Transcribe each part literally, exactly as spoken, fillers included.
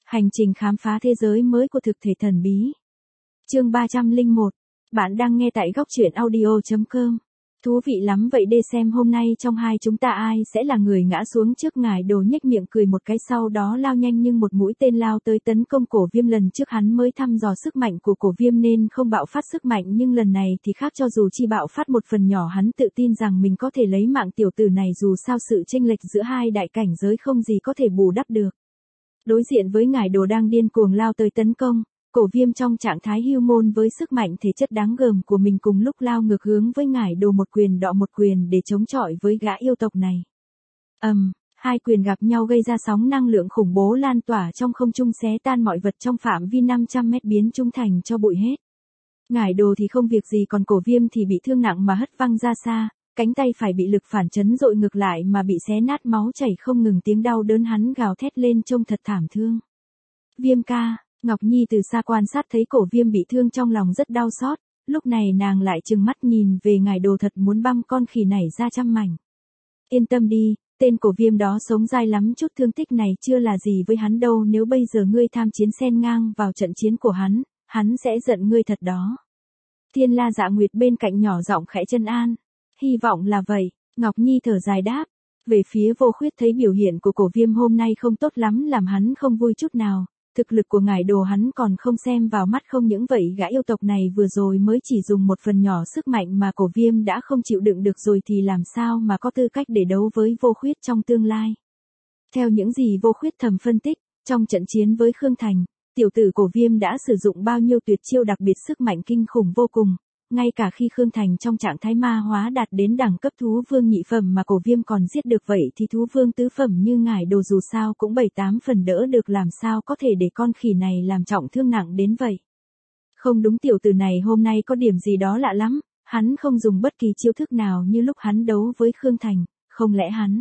Hành trình khám phá thế giới mới của thực thể thần bí. Chương ba trăm lẻ một. Bạn đang nghe tại góc truyện audio chấm com. Thú vị lắm vậy, để xem hôm nay trong hai chúng ta ai sẽ là người ngã xuống trước ngài Đồ. Nhếch miệng cười một cái, sau đó lao nhanh nhưng một mũi tên lao tới tấn công Cổ Viêm. Lần trước hắn mới thăm dò sức mạnh của Cổ Viêm nên không bạo phát sức mạnh, nhưng lần này thì khác, cho dù chỉ bạo phát một phần nhỏ, hắn tự tin rằng mình có thể lấy mạng tiểu tử này. Dù sao sự chênh lệch giữa hai đại cảnh giới không gì có thể bù đắp được. Đối diện với ngài Đồ đang điên cuồng lao tới tấn công, Cổ Viêm trong trạng thái hưu môn với sức mạnh thể chất đáng gờm của mình cùng lúc lao ngược hướng với ngài Đồ, một quyền đọ một quyền để chống chọi với gã yêu tộc này. Ầm, um, hai quyền gặp nhau gây ra sóng năng lượng khủng bố lan tỏa trong không trung, xé tan mọi vật trong phạm vi năm trăm mét, biến chúng thành cho bụi hết. Ngài Đồ thì không việc gì, còn Cổ Viêm thì bị thương nặng mà hất văng ra xa, cánh tay phải bị lực phản chấn dội ngược lại mà bị xé nát, máu chảy không ngừng, tiếng đau đớn hắn gào thét lên trông thật thảm thương. Viêm ca. Ngọc Nhi từ xa quan sát thấy Cổ Viêm bị thương trong lòng rất đau xót, lúc này nàng lại trừng mắt nhìn về ngài Đồ, thật muốn băm con khỉ này ra trăm mảnh. Yên tâm đi, tên Cổ Viêm đó sống dai lắm, chút thương tích này chưa là gì với hắn đâu. Nếu bây giờ ngươi tham chiến xen ngang vào trận chiến của hắn, hắn sẽ giận ngươi thật đó. Thiên La Dạ Nguyệt bên cạnh nhỏ giọng khẽ trấn an. Hy vọng là vậy, Ngọc Nhi thở dài đáp. Về phía Vô Khuyết thấy biểu hiện của Cổ Viêm hôm nay không tốt lắm, làm hắn không vui chút nào. Thực lực của ngài Đồ hắn còn không xem vào mắt, không những vậy gã yêu tộc này vừa rồi mới chỉ dùng một phần nhỏ sức mạnh mà Cổ Viêm đã không chịu đựng được rồi, thì làm sao mà có tư cách để đấu với Vô Khuyết trong tương lai. Theo những gì Vô Khuyết thầm phân tích, trong trận chiến với Khương Thành, tiểu tử Cổ Viêm đã sử dụng bao nhiêu tuyệt chiêu đặc biệt, sức mạnh kinh khủng vô cùng. Ngay cả khi Khương Thành trong trạng thái ma hóa đạt đến đẳng cấp thú vương nhị phẩm mà Cổ Viêm còn giết được, vậy thì thú vương tứ phẩm như ngài Đồ dù sao cũng bảy tám phần đỡ được, làm sao có thể để con khỉ này làm trọng thương nặng đến vậy. Không đúng, tiểu tử này hôm nay có điểm gì đó lạ lắm, hắn không dùng bất kỳ chiêu thức nào như lúc hắn đấu với Khương Thành, không lẽ hắn...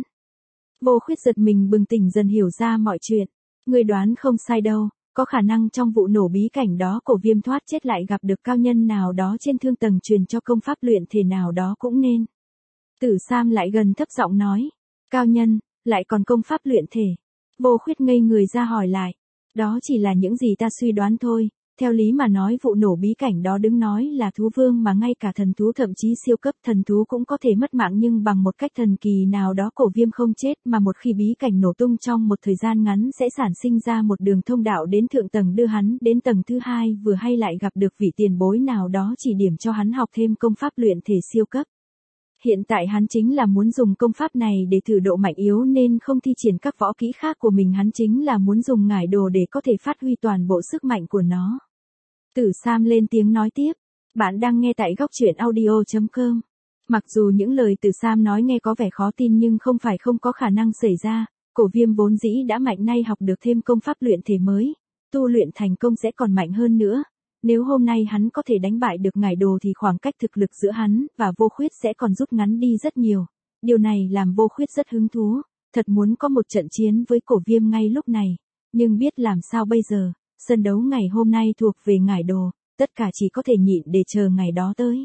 Vô Khuyết giật mình bừng tỉnh dần hiểu ra mọi chuyện. Người đoán không sai đâu. Có khả năng trong vụ nổ bí cảnh đó Cổ Viêm thoát chết lại gặp được cao nhân nào đó trên thương tầng truyền cho công pháp luyện thể nào đó cũng nên. Tử Sam lại gần thấp giọng nói. Cao nhân, lại còn công pháp luyện thể. Vô Khuyết ngây người ra hỏi lại. Đó chỉ là những gì ta suy đoán thôi. Theo lý mà nói vụ nổ bí cảnh đó đứng nói là thú vương mà ngay cả thần thú, thậm chí siêu cấp thần thú cũng có thể mất mạng, nhưng bằng một cách thần kỳ nào đó Cổ Viêm không chết, mà một khi bí cảnh nổ tung trong một thời gian ngắn sẽ sản sinh ra một đường thông đạo đến thượng tầng đưa hắn đến tầng thứ hai, vừa hay lại gặp được vị tiền bối nào đó chỉ điểm cho hắn học thêm công pháp luyện thể siêu cấp. Hiện tại hắn chính là muốn dùng công pháp này để thử độ mạnh yếu nên không thi triển các võ kỹ khác của mình, hắn chính là muốn dùng ngải Đồ để có thể phát huy toàn bộ sức mạnh của nó. Tử Sam lên tiếng nói tiếp. Bạn đang nghe tại góc truyện audio chấm com. Mặc dù những lời Tử Sam nói nghe có vẻ khó tin nhưng không phải không có khả năng xảy ra. Cổ Viêm vốn dĩ đã mạnh, nay học được thêm công pháp luyện thể mới, tu luyện thành công sẽ còn mạnh hơn nữa. Nếu hôm nay hắn có thể đánh bại được ngải Đồ thì khoảng cách thực lực giữa hắn và Vô Khuyết sẽ còn rút ngắn đi rất nhiều. Điều này làm Vô Khuyết rất hứng thú, thật muốn có một trận chiến với Cổ Viêm ngay lúc này. Nhưng biết làm sao bây giờ, sân đấu ngày hôm nay thuộc về ngải Đồ, tất cả chỉ có thể nhịn để chờ ngày đó tới.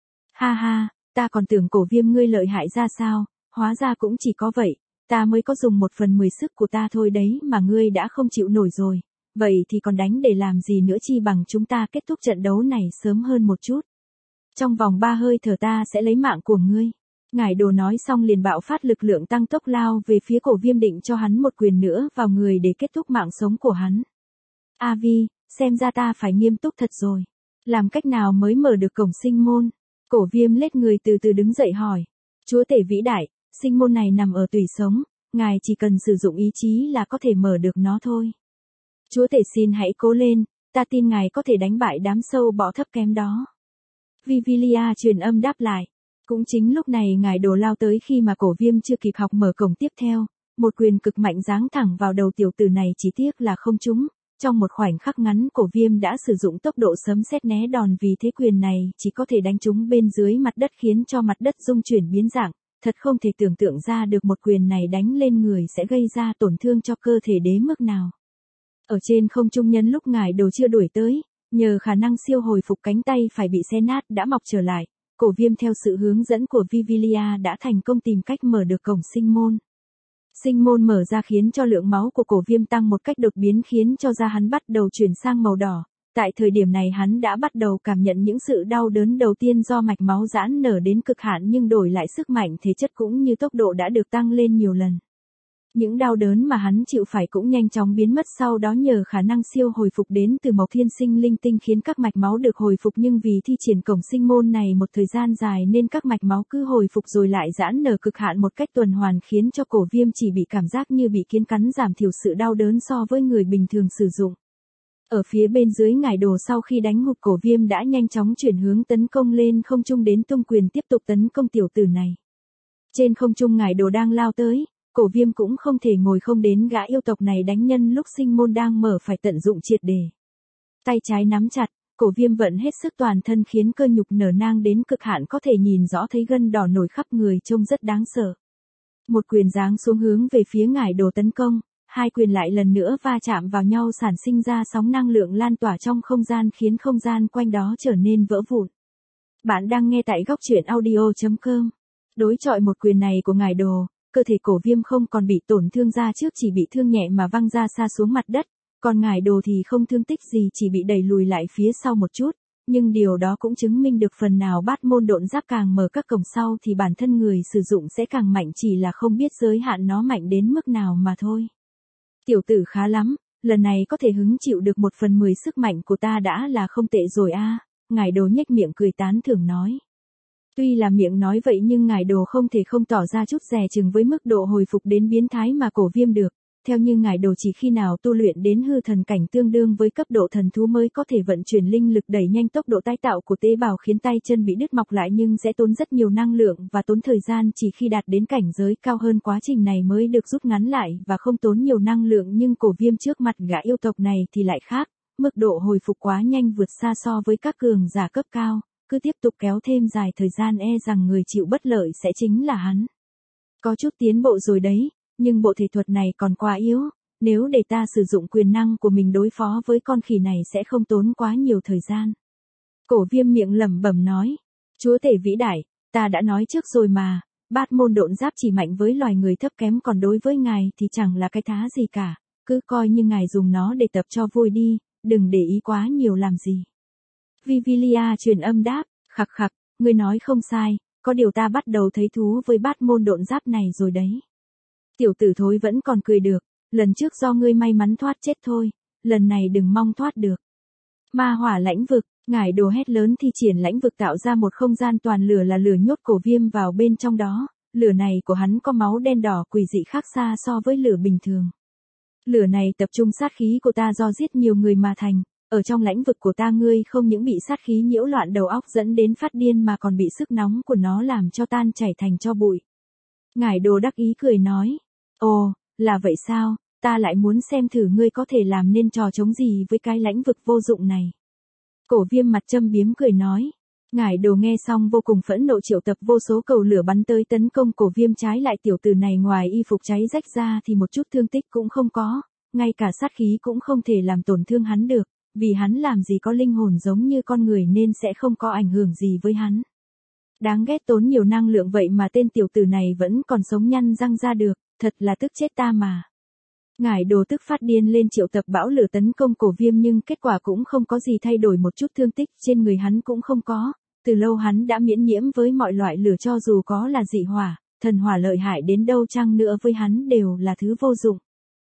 Ha ha, ta còn tưởng Cổ Viêm ngươi lợi hại ra sao, hóa ra cũng chỉ có vậy, ta mới có dùng một phần mười sức của ta thôi đấy mà ngươi đã không chịu nổi rồi. Vậy thì còn đánh để làm gì nữa, chi bằng chúng ta kết thúc trận đấu này sớm hơn một chút. Trong vòng ba hơi thở ta sẽ lấy mạng của ngươi. Ngải Đồ nói xong liền bạo phát lực lượng tăng tốc lao về phía Cổ Viêm, định cho hắn một quyền nữa vào người để kết thúc mạng sống của hắn. A Vi, xem ra ta phải nghiêm túc thật rồi. Làm cách nào mới mở được cổng sinh môn? Cổ Viêm lết người từ từ đứng dậy hỏi. Chúa tể vĩ đại, sinh môn này nằm ở tủy sống, ngài chỉ cần sử dụng ý chí là có thể mở được nó thôi. Chúa tể xin hãy cố lên, ta tin ngài có thể đánh bại đám sâu bọ thấp kém đó. Vivilia truyền âm đáp lại. Cũng chính lúc này ngài Đồ lao tới khi mà Cổ Viêm chưa kịp học mở cổng tiếp theo. Một quyền cực mạnh giáng thẳng vào đầu tiểu tử này, chỉ tiếc là không trúng. Trong một khoảnh khắc ngắn Cổ Viêm đã sử dụng tốc độ sấm sét né đòn, vì thế quyền này chỉ có thể đánh trúng bên dưới mặt đất khiến cho mặt đất rung chuyển biến dạng. Thật không thể tưởng tượng ra được một quyền này đánh lên người sẽ gây ra tổn thương cho cơ thể đến mức nào. Ở trên không trung nhân lúc ngải Đồ chưa đuổi tới, nhờ khả năng siêu hồi phục cánh tay phải bị xé nát đã mọc trở lại, Cổ Viêm theo sự hướng dẫn của Vivilia đã thành công tìm cách mở được cổng sinh môn. Sinh môn mở ra khiến cho lượng máu của Cổ Viêm tăng một cách đột biến khiến cho da hắn bắt đầu chuyển sang màu đỏ. Tại thời điểm này hắn đã bắt đầu cảm nhận những sự đau đớn đầu tiên do mạch máu giãn nở đến cực hạn nhưng đổi lại sức mạnh thể chất cũng như tốc độ đã được tăng lên nhiều lần. Những đau đớn mà hắn chịu phải cũng nhanh chóng biến mất sau đó nhờ khả năng siêu hồi phục đến từ mộc thiên sinh linh tinh khiến các mạch máu được hồi phục nhưng vì thi triển cổng sinh môn này một thời gian dài nên các mạch máu cứ hồi phục rồi lại giãn nở cực hạn một cách tuần hoàn khiến cho Cổ Viêm chỉ bị cảm giác như bị kiến cắn giảm thiểu sự đau đớn so với người bình thường sử dụng. Ở phía bên dưới ngải đồ sau khi đánh ngục Cổ Viêm đã nhanh chóng chuyển hướng tấn công lên không trung đến tung quyền tiếp tục tấn công tiểu tử này. Trên không trung ngải đồ đang lao tới. Cổ Viêm cũng không thể ngồi không đến gã yêu tộc này đánh nhân lúc sinh môn đang mở phải tận dụng triệt để. Tay trái nắm chặt, Cổ Viêm vận hết sức toàn thân khiến cơ nhục nở nang đến cực hạn có thể nhìn rõ thấy gân đỏ nổi khắp người trông rất đáng sợ. Một quyền giáng xuống hướng về phía ngải đồ tấn công, hai quyền lại lần nữa va chạm vào nhau sản sinh ra sóng năng lượng lan tỏa trong không gian khiến không gian quanh đó trở nên vỡ vụn. Bạn đang nghe tại góc truyện audio chấm com. Đối chọi một quyền này của ngải đồ. Cơ thể Cổ Viêm không còn bị tổn thương ra trước chỉ bị thương nhẹ mà văng ra xa xuống mặt đất, còn ngải đồ thì không thương tích gì chỉ bị đẩy lùi lại phía sau một chút, nhưng điều đó cũng chứng minh được phần nào bát môn độn giáp càng mở các cổng sau thì bản thân người sử dụng sẽ càng mạnh chỉ là không biết giới hạn nó mạnh đến mức nào mà thôi. Tiểu tử khá lắm, lần này có thể hứng chịu được một phần mười sức mạnh của ta đã là không tệ rồi a. À. Ngải đồ nhếch miệng cười tán thưởng nói. Tuy là miệng nói vậy nhưng ngải đồ không thể không tỏ ra chút dè chừng với mức độ hồi phục đến biến thái mà Cổ Viêm được. Theo như ngải đồ chỉ khi nào tu luyện đến hư thần cảnh tương đương với cấp độ thần thú mới có thể vận chuyển linh lực đẩy nhanh tốc độ tái tạo của tế bào khiến tay chân bị đứt mọc lại nhưng sẽ tốn rất nhiều năng lượng và tốn thời gian chỉ khi đạt đến cảnh giới cao hơn quá trình này mới được rút ngắn lại và không tốn nhiều năng lượng nhưng Cổ Viêm trước mặt gã yêu tộc này thì lại khác, mức độ hồi phục quá nhanh vượt xa so với các cường giả cấp cao. Cứ tiếp tục kéo thêm dài thời gian e rằng người chịu bất lợi sẽ chính là hắn. Có chút tiến bộ rồi đấy, nhưng bộ thể thuật này còn quá yếu, nếu để ta sử dụng quyền năng của mình đối phó với con khỉ này sẽ không tốn quá nhiều thời gian. Cổ Viêm miệng lẩm bẩm nói, chúa tể vĩ đại, ta đã nói trước rồi mà, bát môn độn giáp chỉ mạnh với loài người thấp kém còn đối với ngài thì chẳng là cái thá gì cả, cứ coi như ngài dùng nó để tập cho vui đi, đừng để ý quá nhiều làm gì. Vivilia truyền âm đáp, khặc khặc, ngươi nói không sai, có điều ta bắt đầu thấy thú với bát môn độn giáp này rồi đấy. Tiểu tử thối vẫn còn cười được, lần trước do ngươi may mắn thoát chết thôi, lần này đừng mong thoát được. Ma hỏa lãnh vực, ngải đồ hét lớn thi triển lãnh vực tạo ra một không gian toàn lửa là lửa nhốt Cổ Viêm vào bên trong đó, lửa này của hắn có máu đen đỏ quỷ dị khác xa so với lửa bình thường. Lửa này tập trung sát khí của ta do giết nhiều người mà thành. Ở trong lãnh vực của ta ngươi không những bị sát khí nhiễu loạn đầu óc dẫn đến phát điên mà còn bị sức nóng của nó làm cho tan chảy thành tro bụi. Ngải đồ đắc ý cười nói, ồ, là vậy sao, ta lại muốn xem thử ngươi có thể làm nên trò chống gì với cái lãnh vực vô dụng này. Cổ Viêm mặt châm biếm cười nói, ngải đồ nghe xong vô cùng phẫn nộ triệu tập vô số cầu lửa bắn tới tấn công Cổ Viêm trái lại tiểu tử này ngoài y phục cháy rách ra thì một chút thương tích cũng không có, ngay cả sát khí cũng không thể làm tổn thương hắn được. Vì hắn làm gì có linh hồn giống như con người nên sẽ không có ảnh hưởng gì với hắn. Đáng ghét tốn nhiều năng lượng vậy mà tên tiểu tử này vẫn còn sống nhăn răng ra được, thật là tức chết ta mà. Ngải đồ tức phát điên lên triệu tập bão lửa tấn công Cổ Viêm nhưng kết quả cũng không có gì thay đổi một chút thương tích trên người hắn cũng không có, từ lâu hắn đã miễn nhiễm với mọi loại lửa cho dù có là dị hỏa, thần hỏa lợi hại đến đâu chăng nữa với hắn đều là thứ vô dụng.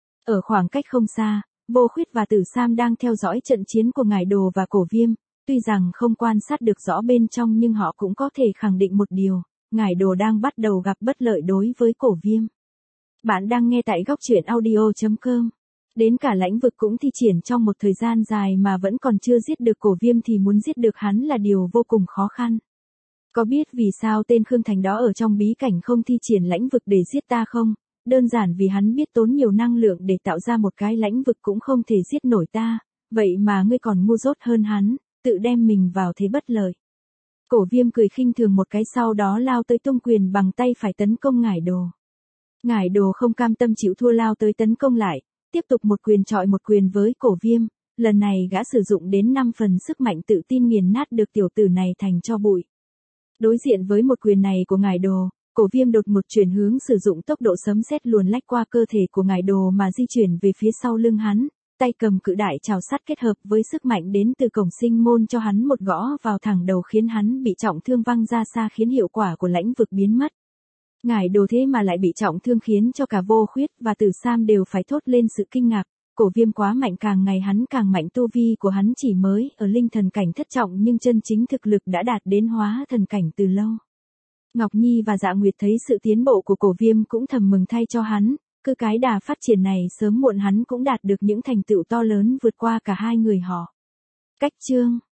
Ở khoảng cách không xa, Vô Khuyết và Tử Sam đang theo dõi trận chiến của ngải đồ và Cổ Viêm, tuy rằng không quan sát được rõ bên trong nhưng họ cũng có thể khẳng định một điều, ngải đồ đang bắt đầu gặp bất lợi đối với Cổ Viêm. Bạn đang nghe tại góc truyện audio chấm com. Đến cả lãnh vực cũng thi triển trong một thời gian dài mà vẫn còn chưa giết được Cổ Viêm thì muốn giết được hắn là điều vô cùng khó khăn. Có biết vì sao tên Khương Thành đó ở trong bí cảnh không thi triển lãnh vực để giết ta không? Đơn giản vì hắn biết tốn nhiều năng lượng để tạo ra một cái lãnh vực cũng không thể giết nổi ta, vậy mà ngươi còn ngu dốt hơn hắn, tự đem mình vào thế bất lợi. Cổ Viêm cười khinh thường một cái sau đó lao tới tung quyền bằng tay phải tấn công ngải đồ. Ngải đồ không cam tâm chịu thua lao tới tấn công lại, tiếp tục một quyền chọi một quyền với Cổ Viêm, lần này gã sử dụng đến năm phần sức mạnh tự tin nghiền nát được tiểu tử này thành tro bụi. Đối diện với một quyền này của ngải đồ, Cổ Viêm đột một chuyển hướng sử dụng tốc độ sấm sét luồn lách qua cơ thể của ngải đồ mà di chuyển về phía sau lưng hắn, tay cầm cự đại trảo sắt kết hợp với sức mạnh đến từ cổng sinh môn cho hắn một gõ vào thẳng đầu khiến hắn bị trọng thương văng ra xa khiến hiệu quả của lãnh vực biến mất. Ngải đồ thế mà lại bị trọng thương khiến cho cả Vô Khuyết và Tử Sam đều phải thốt lên sự kinh ngạc. Cổ Viêm quá mạnh, càng ngày hắn càng mạnh, tu vi của hắn chỉ mới ở linh thần cảnh thất trọng nhưng chân chính thực lực đã đạt đến hóa thần cảnh từ lâu. Ngọc Nhi và Dạ Nguyệt thấy sự tiến bộ của Cổ Viêm cũng thầm mừng thay cho hắn, cứ cái đà phát triển này sớm muộn hắn cũng đạt được những thành tựu to lớn vượt qua cả hai người họ. Cách chương